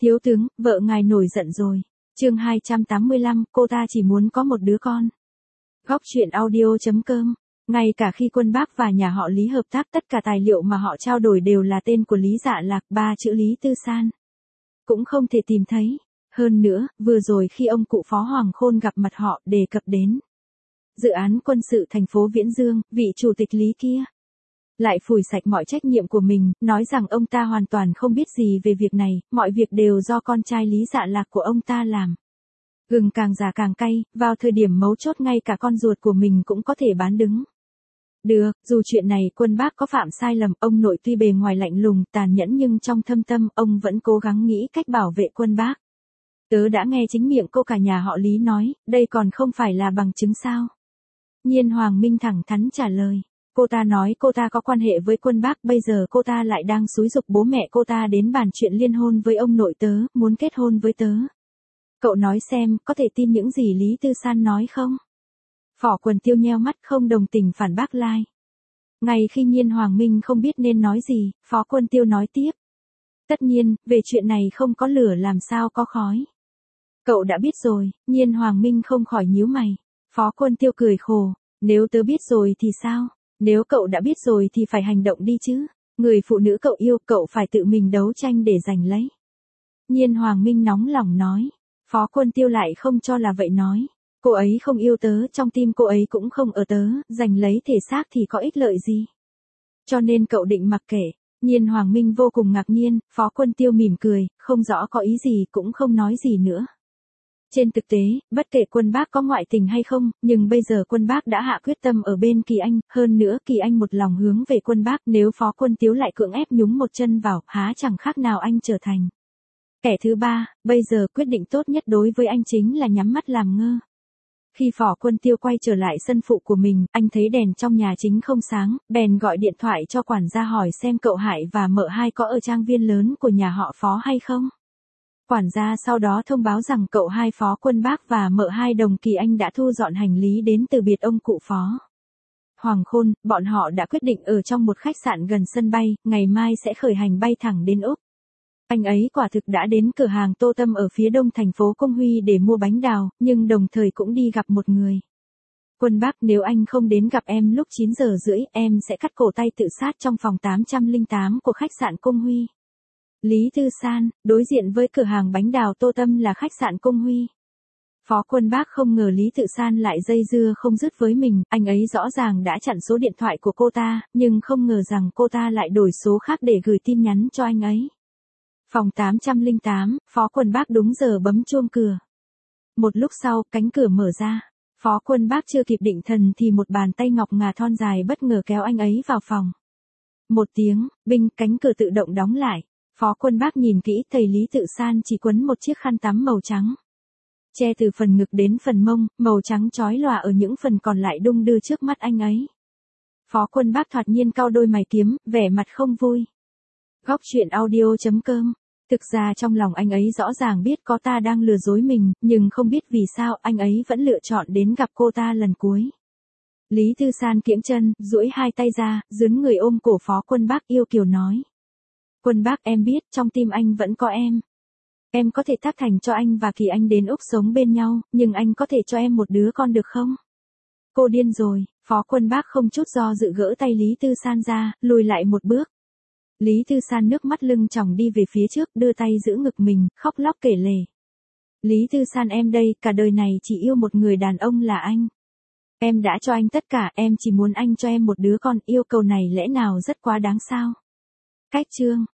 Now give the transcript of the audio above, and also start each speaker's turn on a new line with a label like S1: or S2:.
S1: Thiếu tướng, vợ ngài nổi giận rồi. Chương 285, cô ta chỉ muốn có một đứa con. Góc truyện audio.com. Ngay cả khi Quân Bác và nhà họ Lý hợp tác, tất cả tài liệu mà họ trao đổi đều là tên của Lý Dạ Lạc, 3 chữ Lý Tư San cũng không thể tìm thấy. Hơn nữa, vừa rồi khi ông cụ Phó Hoàng Khôn gặp mặt họ đề cập đến dự án quân sự thành phố Viễn Dương, vị chủ tịch Lý kia lại phủi sạch mọi trách nhiệm của mình, nói rằng ông ta hoàn toàn không biết gì về việc này, mọi việc đều do con trai Lý Dạ Lạc của ông ta làm. Gừng càng già càng cay, vào thời điểm mấu chốt ngay cả con ruột của mình cũng có thể bán đứng. Được, dù chuyện này Quân Bác có phạm sai lầm, ông nội tuy bề ngoài lạnh lùng, tàn nhẫn nhưng trong thâm tâm ông vẫn cố gắng nghĩ cách bảo vệ Quân Bác. Tớ đã nghe chính miệng cô cả nhà họ Lý nói, đây còn không phải là bằng chứng sao? Nhiên Hoàng Minh thẳng thắn trả lời. Cô ta nói cô ta có quan hệ với Quân Bác, bây giờ cô ta lại đang xúi giục bố mẹ cô ta đến bàn chuyện liên hôn với ông nội tớ, muốn kết hôn với tớ. Cậu nói xem, có thể tin những gì Lý Tư San nói không? Phỏ Quần Tiêu nheo mắt không đồng tình phản bác lai. Ngay khi Nhiên Hoàng Minh không biết nên nói gì, Phó Quân Tiêu nói tiếp. Tất nhiên, về chuyện này không có lửa làm sao có khói. Cậu đã biết rồi, Nhiên Hoàng Minh không khỏi nhíu mày. Phó Quân Tiêu cười khổ, nếu tớ biết rồi thì sao? Nếu cậu đã biết rồi thì phải hành động đi chứ. Người phụ nữ cậu yêu, cậu phải tự mình đấu tranh để giành lấy. Nhiên Hoàng Minh nóng lòng nói. Phó Quân Tiêu lại không cho là vậy nói. Cô ấy không yêu tớ, trong tim cô ấy cũng không ở tớ, giành lấy thể xác thì có ích lợi gì. Cho nên cậu định mặc kệ. Nhiên Hoàng Minh vô cùng ngạc nhiên, Phó Quân Tiêu mỉm cười, không rõ có ý gì cũng không nói gì nữa. Trên thực tế, bất kể Quân Bác có ngoại tình hay không, nhưng bây giờ Quân Bác đã hạ quyết tâm ở bên Kỳ Anh, hơn nữa Kỳ Anh một lòng hướng về Quân Bác, nếu Phó Quân Tiêu lại cưỡng ép nhúng một chân vào, há chẳng khác nào anh trở thành kẻ thứ ba, bây giờ quyết định tốt nhất đối với anh chính là nhắm mắt làm ngơ. Khi Phó Quân Tiêu quay trở lại sân phụ của mình, anh thấy đèn trong nhà chính không sáng, bèn gọi điện thoại cho quản gia hỏi xem cậu Hải và mợ Hai có ở trang viên lớn của nhà họ Phó hay không. Quản gia sau đó thông báo rằng cậu Hai Phó Quân Bác và mợ Hai Đồng Kỳ Anh đã thu dọn hành lý đến từ biệt ông cụ Phó Hoàng Khôn, bọn họ đã quyết định ở trong một khách sạn gần sân bay, ngày mai sẽ khởi hành bay thẳng đến Úc. Anh ấy quả thực đã đến cửa hàng Tô Tâm ở phía đông thành phố Công Huy để mua bánh đào, nhưng đồng thời cũng đi gặp một người. Quân Bác, nếu anh không đến gặp em lúc 9 giờ rưỡi, em sẽ cắt cổ tay tự sát trong phòng 808 của khách sạn Công Huy. Lý Tư San, đối diện với cửa hàng bánh đào Tô Tâm là khách sạn Công Huy. Phó Quân Bác không ngờ Lý Tự San lại dây dưa không dứt với mình, anh ấy rõ ràng đã chặn số điện thoại của cô ta, nhưng không ngờ rằng cô ta lại đổi số khác để gửi tin nhắn cho anh ấy. Phòng 808, Phó Quân Bác đúng giờ bấm chuông cửa. Một lúc sau, cánh cửa mở ra. Phó Quân Bác chưa kịp định thần thì một bàn tay ngọc ngà thon dài bất ngờ kéo anh ấy vào phòng. Một tiếng, binh, cánh cửa tự động đóng lại. Phó Quân Bác nhìn kỹ thấy Lý Tự San chỉ quấn một chiếc khăn tắm màu trắng. Che từ phần ngực đến phần mông, màu trắng chói lòa ở những phần còn lại đung đưa trước mắt anh ấy. Phó Quân Bác thoạt nhiên cau đôi mày kiếm, vẻ mặt không vui. Góc truyện audio.com. Thực ra trong lòng anh ấy rõ ràng biết có ta đang lừa dối mình, nhưng không biết vì sao anh ấy vẫn lựa chọn đến gặp cô ta lần cuối. Lý Tư San kiễng chân, duỗi hai tay ra, dướn người ôm cổ Phó Quân Bác yêu kiều nói. Quân Bác, em biết trong tim anh vẫn có em. Em có thể tác thành cho anh và Kỳ Anh đến Úc sống bên nhau, nhưng anh có thể cho em một đứa con được không? Cô điên rồi, Phó Quân Bác không chút do dự gỡ tay Lý Tư San ra, lùi lại một bước. Lý Tư San nước mắt lưng tròng đi về phía trước, đưa tay giữ ngực mình, khóc lóc kể lể. Lý Tư San, em đây, cả đời này chỉ yêu một người đàn ông là anh. Em đã cho anh tất cả, em chỉ muốn anh cho em một đứa con, yêu cầu này lẽ nào rất quá đáng sao? Cách chương.